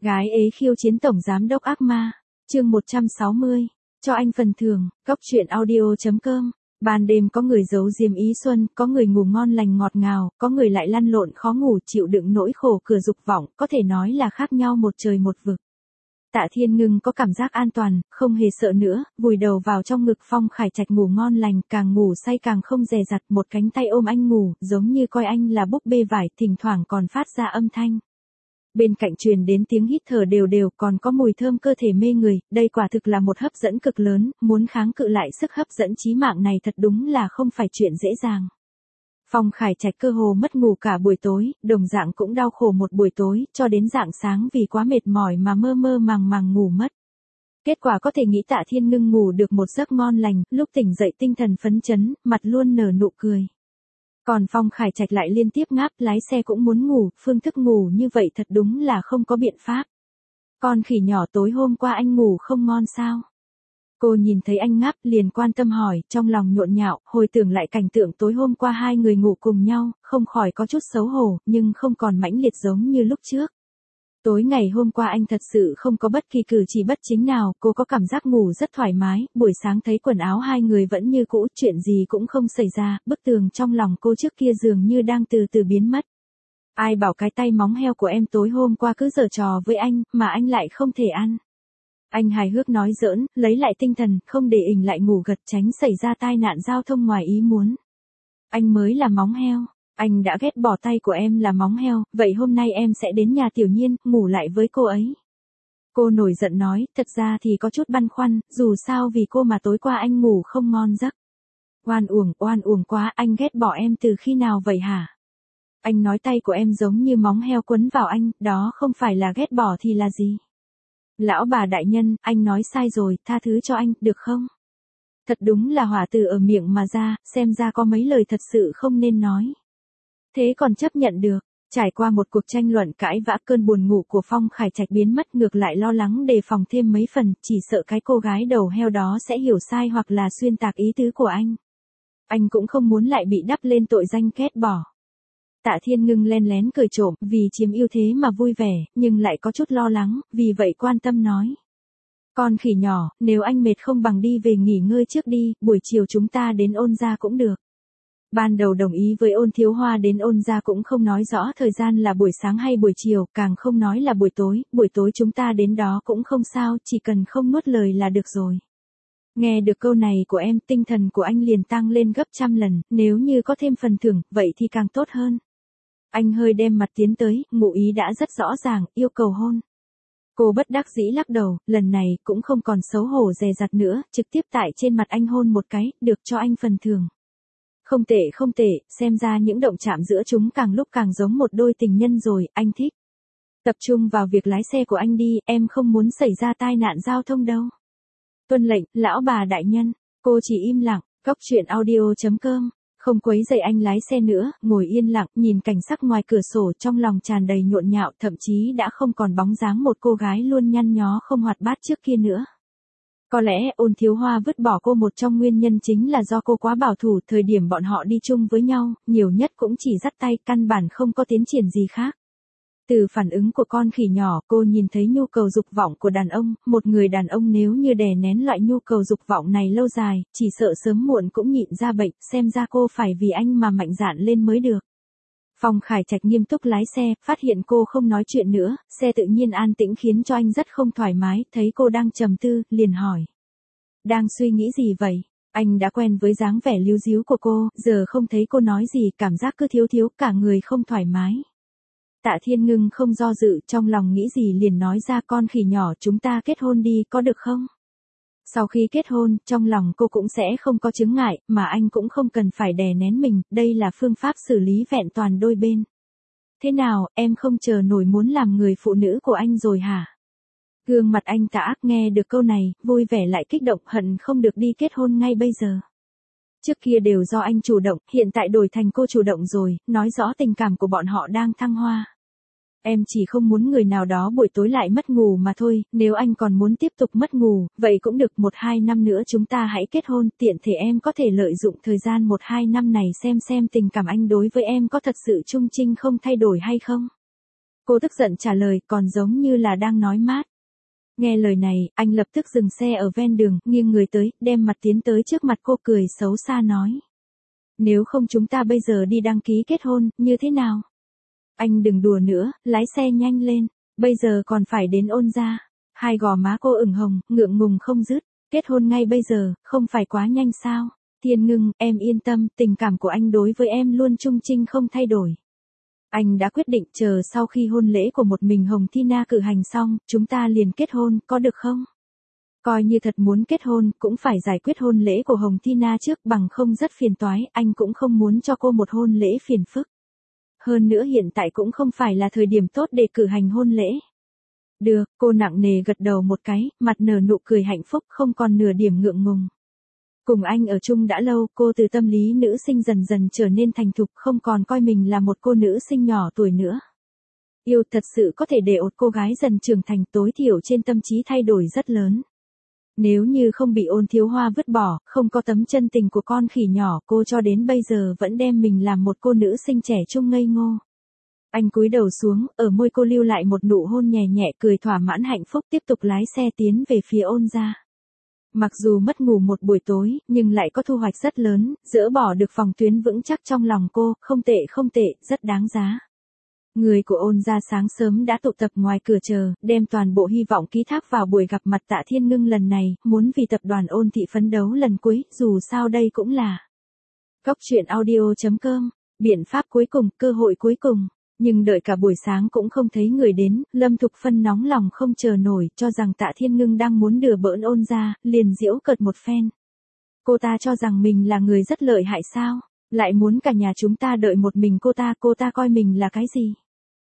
Gái ế khiêu chiến tổng giám đốc ác ma. Chương 160. Cho anh phần thưởng. Góc truyện audio.com. Ban đêm có người giấu diêm ý xuân, có người ngủ ngon lành ngọt ngào, có người lại lăn lộn khó ngủ chịu đựng nỗi khổ cửa dục vọng, có thể nói là khác nhau một trời một vực. Tạ Thiên Ngưng có cảm giác an toàn, không hề sợ nữa, vùi đầu vào trong ngực Phong Khải Trạch ngủ ngon lành, càng ngủ say càng không dè dặt, một cánh tay ôm anh ngủ, giống như coi anh là búp bê vải, thỉnh thoảng còn phát ra âm thanh. Bên cạnh truyền đến tiếng hít thở đều đều, còn có mùi thơm cơ thể mê người, đây quả thực là một hấp dẫn cực lớn, muốn kháng cự lại sức hấp dẫn chí mạng này thật đúng là không phải chuyện dễ dàng. Phong Khải Trạch cơ hồ mất ngủ cả buổi tối, đồng dạng cũng đau khổ một buổi tối, cho đến rạng sáng vì quá mệt mỏi mà mơ mơ màng màng ngủ mất. Kết quả có thể nghĩ Tạ Thiên Ngưng ngủ được một giấc ngon lành, lúc tỉnh dậy tinh thần phấn chấn, mặt luôn nở nụ cười. Còn Phong Khải Trạch lại liên tiếp ngáp, lái xe cũng muốn ngủ, phương thức ngủ như vậy thật đúng là không có biện pháp. Con khỉ nhỏ tối hôm qua anh ngủ không ngon sao? Cô nhìn thấy anh ngáp liền quan tâm hỏi, trong lòng nhộn nhạo, hồi tưởng lại cảnh tượng tối hôm qua hai người ngủ cùng nhau, không khỏi có chút xấu hổ, nhưng không còn mãnh liệt giống như lúc trước. Tối ngày hôm qua anh thật sự không có bất kỳ cử chỉ bất chính nào, cô có cảm giác ngủ rất thoải mái, buổi sáng thấy quần áo hai người vẫn như cũ, chuyện gì cũng không xảy ra, bức tường trong lòng cô trước kia dường như đang từ từ biến mất. Ai bảo cái tay móng heo của em tối hôm qua cứ giở trò với anh, mà anh lại không thể ăn. Anh hài hước nói giỡn, lấy lại tinh thần, không để ình lại ngủ gật tránh xảy ra tai nạn giao thông ngoài ý muốn. Anh mới là móng heo. Anh đã ghét bỏ tay của em là móng heo, vậy hôm nay em sẽ đến nhà Tiểu Nhiên, ngủ lại với cô ấy. Cô nổi giận nói, thật ra thì có chút băn khoăn, dù sao vì cô mà tối qua anh ngủ không ngon giấc. Oan uổng quá, anh ghét bỏ em từ khi nào vậy hả? Anh nói tay của em giống như móng heo quấn vào anh, đó không phải là ghét bỏ thì là gì? Lão bà đại nhân, anh nói sai rồi, tha thứ cho anh, được không? Thật đúng là hỏa từ ở miệng mà ra, xem ra có mấy lời thật sự không nên nói. Thế còn chấp nhận được, trải qua một cuộc tranh luận cãi vã, cơn buồn ngủ của Phong Khải Trạch biến mất, ngược lại lo lắng đề phòng thêm mấy phần, chỉ sợ cái cô gái đầu heo đó sẽ hiểu sai hoặc là xuyên tạc ý tứ của anh. Anh cũng không muốn lại bị đắp lên tội danh ghét bỏ. Tạ Thiên Ngưng len lén cười trộm, vì chiếm ưu thế mà vui vẻ, nhưng lại có chút lo lắng, vì vậy quan tâm nói. Con khỉ nhỏ, nếu anh mệt không bằng đi về nghỉ ngơi trước đi, buổi chiều chúng ta đến Ôn gia cũng được. Ban đầu đồng ý với Ôn Thiếu Hoa đến Ôn gia cũng không nói rõ thời gian là buổi sáng hay buổi chiều, càng không nói là buổi tối chúng ta đến đó cũng không sao, chỉ cần không nuốt lời là được rồi. Nghe được câu này của em, tinh thần của anh liền tăng lên gấp trăm lần, nếu như có thêm phần thưởng, vậy thì càng tốt hơn. Anh hơi đem mặt tiến tới, ngụ ý đã rất rõ ràng, yêu cầu hôn. Cô bất đắc dĩ lắc đầu, lần này cũng không còn xấu hổ dè dặt nữa, trực tiếp tại trên mặt anh hôn một cái, được cho anh phần thưởng. Không tệ, xem ra những động chạm giữa chúng càng lúc càng giống một đôi tình nhân rồi, anh thích. Tập trung vào việc lái xe của anh đi, em không muốn xảy ra tai nạn giao thông đâu. Tuân lệnh, lão bà đại nhân, cô chỉ im lặng, góc truyện audio.com. Không quấy rầy anh lái xe nữa, ngồi yên lặng, nhìn cảnh sắc ngoài cửa sổ trong lòng tràn đầy nhộn nhạo, thậm chí đã không còn bóng dáng một cô gái luôn nhăn nhó không hoạt bát trước kia nữa. Có lẽ Ôn Thiếu Hoa vứt bỏ cô một trong nguyên nhân chính là do cô quá bảo thủ, thời điểm bọn họ đi chung với nhau, nhiều nhất cũng chỉ dắt tay, căn bản không có tiến triển gì khác. Từ phản ứng của con khỉ nhỏ, cô nhìn thấy nhu cầu dục vọng của đàn ông, một người đàn ông nếu như đè nén loại nhu cầu dục vọng này lâu dài, chỉ sợ sớm muộn cũng nhịn ra bệnh, xem ra cô phải vì anh mà mạnh dạn lên mới được. Phong Khải Trạch nghiêm túc lái xe, phát hiện cô không nói chuyện nữa, xe tự nhiên an tĩnh khiến cho anh rất không thoải mái, thấy cô đang trầm tư, liền hỏi. Đang suy nghĩ gì vậy? Anh đã quen với dáng vẻ líu díu của cô, giờ không thấy cô nói gì, cảm giác cứ thiếu cả người không thoải mái. Tạ Thiên Ngưng không do dự, trong lòng nghĩ gì liền nói ra, con khỉ nhỏ, chúng ta kết hôn đi, có được không? Sau khi kết hôn, trong lòng cô cũng sẽ không có chướng ngại, mà anh cũng không cần phải đè nén mình, đây là phương pháp xử lý vẹn toàn đôi bên. Thế nào, em không chờ nổi muốn làm người phụ nữ của anh rồi hả? Gương mặt anh tà ác nghe được câu này, vui vẻ lại kích động, hận không được đi kết hôn ngay bây giờ. Trước kia đều do anh chủ động, hiện tại đổi thành cô chủ động rồi, nói rõ tình cảm của bọn họ đang thăng hoa. Em chỉ không muốn người nào đó buổi tối lại mất ngủ mà thôi, nếu anh còn muốn tiếp tục mất ngủ, vậy cũng được, 1-2 năm nữa chúng ta hãy kết hôn, tiện thể em có thể lợi dụng thời gian 1-2 năm này xem tình cảm anh đối với em có thật sự trung trinh không thay đổi hay không. Cô tức giận trả lời, còn giống như là đang nói mát. Nghe lời này, anh lập tức dừng xe ở ven đường, nghiêng người tới, đem mặt tiến tới trước mặt cô cười xấu xa nói. Nếu không chúng ta bây giờ đi đăng ký kết hôn, như thế nào? Anh đừng đùa nữa, lái xe nhanh lên, bây giờ còn phải đến ôn gia. Hai gò má cô ửng hồng, ngượng ngùng không dứt, kết hôn ngay bây giờ, không phải quá nhanh sao? Thiên Ngưng, em yên tâm, tình cảm của anh đối với em luôn trung trinh không thay đổi. Anh đã quyết định chờ sau khi hôn lễ của một mình Hồng Thina cử hành xong, chúng ta liền kết hôn, có được không? Coi như thật muốn kết hôn, cũng phải giải quyết hôn lễ của Hồng Thina trước, bằng không rất phiền toái, anh cũng không muốn cho cô một hôn lễ phiền phức. Hơn nữa hiện tại cũng không phải là thời điểm tốt để cử hành hôn lễ. Được, cô nặng nề gật đầu một cái, mặt nở nụ cười hạnh phúc, không còn nửa điểm ngượng ngùng. Cùng anh ở chung đã lâu, cô từ tâm lý nữ sinh dần dần trở nên thành thục, không còn coi mình là một cô nữ sinh nhỏ tuổi nữa. Yêu thật sự có thể để một cô gái dần trưởng thành, tối thiểu trên tâm trí thay đổi rất lớn. Nếu như không bị Ôn Thiếu Hoa vứt bỏ, không có tấm chân tình của con khỉ nhỏ, cô cho đến bây giờ vẫn đem mình làm một cô nữ sinh trẻ trung ngây ngô. Anh cúi đầu xuống, ở môi cô lưu lại một nụ hôn nhẹ nhẹ, cười thỏa mãn hạnh phúc, tiếp tục lái xe tiến về phía Ôn gia. Mặc dù mất ngủ một buổi tối, nhưng lại có thu hoạch rất lớn, dỡ bỏ được phòng tuyến vững chắc trong lòng cô, không tệ, rất đáng giá. Người của Ôn gia sáng sớm đã tụ tập ngoài cửa chờ, đem toàn bộ hy vọng ký thác vào buổi gặp mặt Tạ Thiên Ngưng lần này, muốn vì tập đoàn Ôn thị phấn đấu lần cuối, dù sao đây cũng là Goctruyện.audio.com, biện pháp cuối cùng, cơ hội cuối cùng. Nhưng đợi cả buổi sáng cũng không thấy người đến, Lâm Thục Phân nóng lòng không chờ nổi, cho rằng Tạ Thiên Ngưng đang muốn đùa bỡn Ôn gia, liền giễu cợt một phen. Cô ta cho rằng mình là người rất lợi hại sao, lại muốn cả nhà chúng ta đợi một mình cô ta coi mình là cái gì?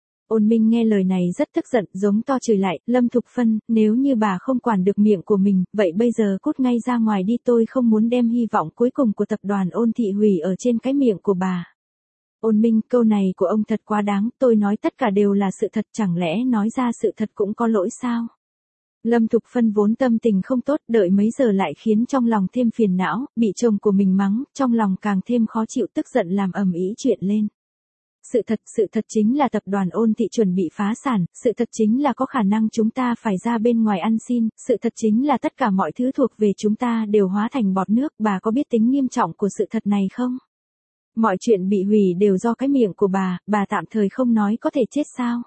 Ôn Minh nghe lời này rất tức giận, giống to chửi lại, Lâm Thục Phân, nếu như bà không quản được miệng của mình, vậy bây giờ cút ngay ra ngoài đi, tôi không muốn đem hy vọng cuối cùng của tập đoàn Ôn thị hủy ở trên cái miệng của bà. Ôn Minh, câu này của ông thật quá đáng, tôi nói tất cả đều là sự thật, chẳng lẽ nói ra sự thật cũng có lỗi sao? Lâm Thục Phân vốn tâm tình không tốt, đợi mấy giờ lại khiến trong lòng thêm phiền não, bị chồng của mình mắng, trong lòng càng thêm khó chịu, tức giận làm ầm ĩ chuyện lên. Sự thật chính là tập đoàn Ôn thị chuẩn bị phá sản, sự thật chính là có khả năng chúng ta phải ra bên ngoài ăn xin, sự thật chính là tất cả mọi thứ thuộc về chúng ta đều hóa thành bọt nước, bà có biết tính nghiêm trọng của sự thật này không? Mọi chuyện bị hủy đều do cái miệng của bà tạm thời không nói có thể chết sao?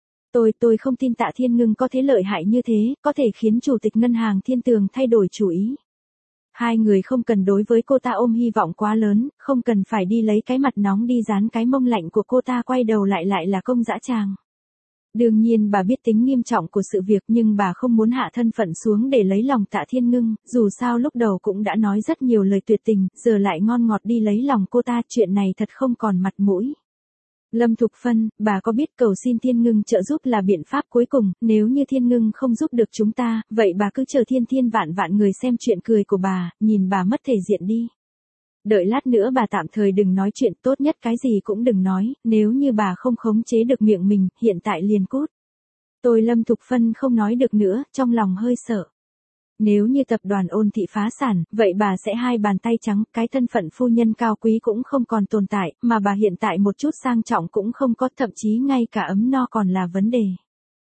Tôi không tin Tạ Thiên Ngưng có thế lợi hại như thế, có thể khiến chủ tịch ngân hàng Thiên Tường thay đổi chủ ý. Hai người không cần đối với cô ta ôm hy vọng quá lớn, không cần phải đi lấy cái mặt nóng đi dán cái mông lạnh của cô ta, quay đầu lại là công dã tràng. Đương nhiên bà biết tính nghiêm trọng của sự việc, nhưng bà không muốn hạ thân phận xuống để lấy lòng Tạ Thiên Ngưng, dù sao lúc đầu cũng đã nói rất nhiều lời tuyệt tình, giờ lại ngon ngọt đi lấy lòng cô ta, chuyện này thật không còn mặt mũi. Lâm Thục Phân, bà có biết cầu xin Thiên Ngưng trợ giúp là biện pháp cuối cùng, nếu như Thiên Ngưng không giúp được chúng ta, vậy bà cứ chờ thiên vạn người xem chuyện cười của bà, nhìn bà mất thể diện đi. Đợi lát nữa bà tạm thời đừng nói chuyện, tốt nhất cái gì cũng đừng nói, nếu như bà không khống chế được miệng mình, hiện tại liền cút. Tôi Lâm Thục Phân không nói được nữa, trong lòng hơi sợ. Nếu như tập đoàn Ôn thị phá sản, vậy bà sẽ hai bàn tay trắng, cái thân phận phu nhân cao quý cũng không còn tồn tại, mà bà hiện tại một chút sang trọng cũng không có, thậm chí ngay cả ấm no còn là vấn đề.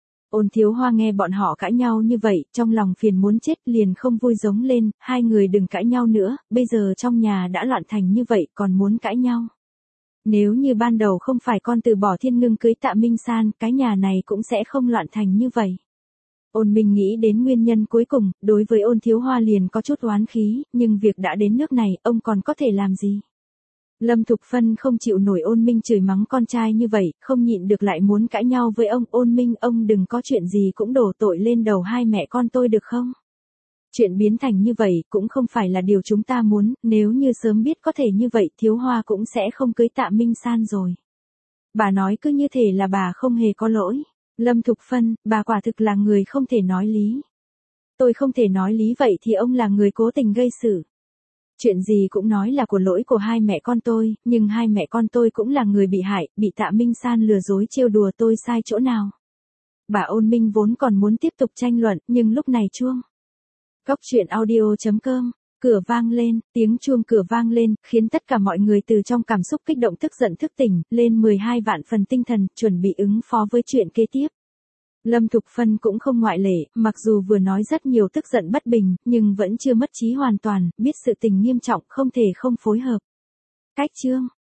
Ôn Thiếu Hoa nghe bọn họ cãi nhau như vậy, trong lòng phiền muốn chết, liền không vui giống lên, hai người đừng cãi nhau nữa, bây giờ trong nhà đã loạn thành như vậy, còn muốn cãi nhau. Nếu như ban đầu không phải con từ bỏ Thiên Ngưng cưới Tạ Minh San, cái nhà này cũng sẽ không loạn thành như vậy. Ôn Minh nghĩ đến nguyên nhân cuối cùng, đối với Ôn Thiếu Hoa liền có chút oán khí, nhưng việc đã đến nước này, ông còn có thể làm gì? Lâm Thục Phân không chịu nổi Ôn Minh chửi mắng con trai như vậy, không nhịn được lại muốn cãi nhau với ông. Ôn Minh, ông đừng có chuyện gì cũng đổ tội lên đầu hai mẹ con tôi được không? Chuyện biến thành như vậy cũng không phải là điều chúng ta muốn, nếu như sớm biết có thể như vậy, Thiếu Hoa cũng sẽ không cưới Tạ Minh San rồi. Bà nói cứ như thể là bà không hề có lỗi. Lâm Thục Phân, bà quả thực là người không thể nói lý. Tôi không thể nói lý, vậy thì ông là người cố tình gây sự. Chuyện gì cũng nói là của lỗi của hai mẹ con tôi, nhưng hai mẹ con tôi cũng là người bị hại, bị Tạ Minh San lừa dối trêu đùa, tôi sai chỗ nào? Bà Ôn Minh vốn còn muốn tiếp tục tranh luận, nhưng lúc này chuông Goctruyện.audio.com Cửa vang lên, tiếng chuông cửa vang lên, khiến tất cả mọi người từ trong cảm xúc kích động tức giận thức tỉnh, lên 12 vạn phần tinh thần, chuẩn bị ứng phó với chuyện kế tiếp. Lâm Thục Phân cũng không ngoại lệ, mặc dù vừa nói rất nhiều tức giận bất bình, nhưng vẫn chưa mất trí hoàn toàn, biết sự tình nghiêm trọng không thể không phối hợp. Cách chương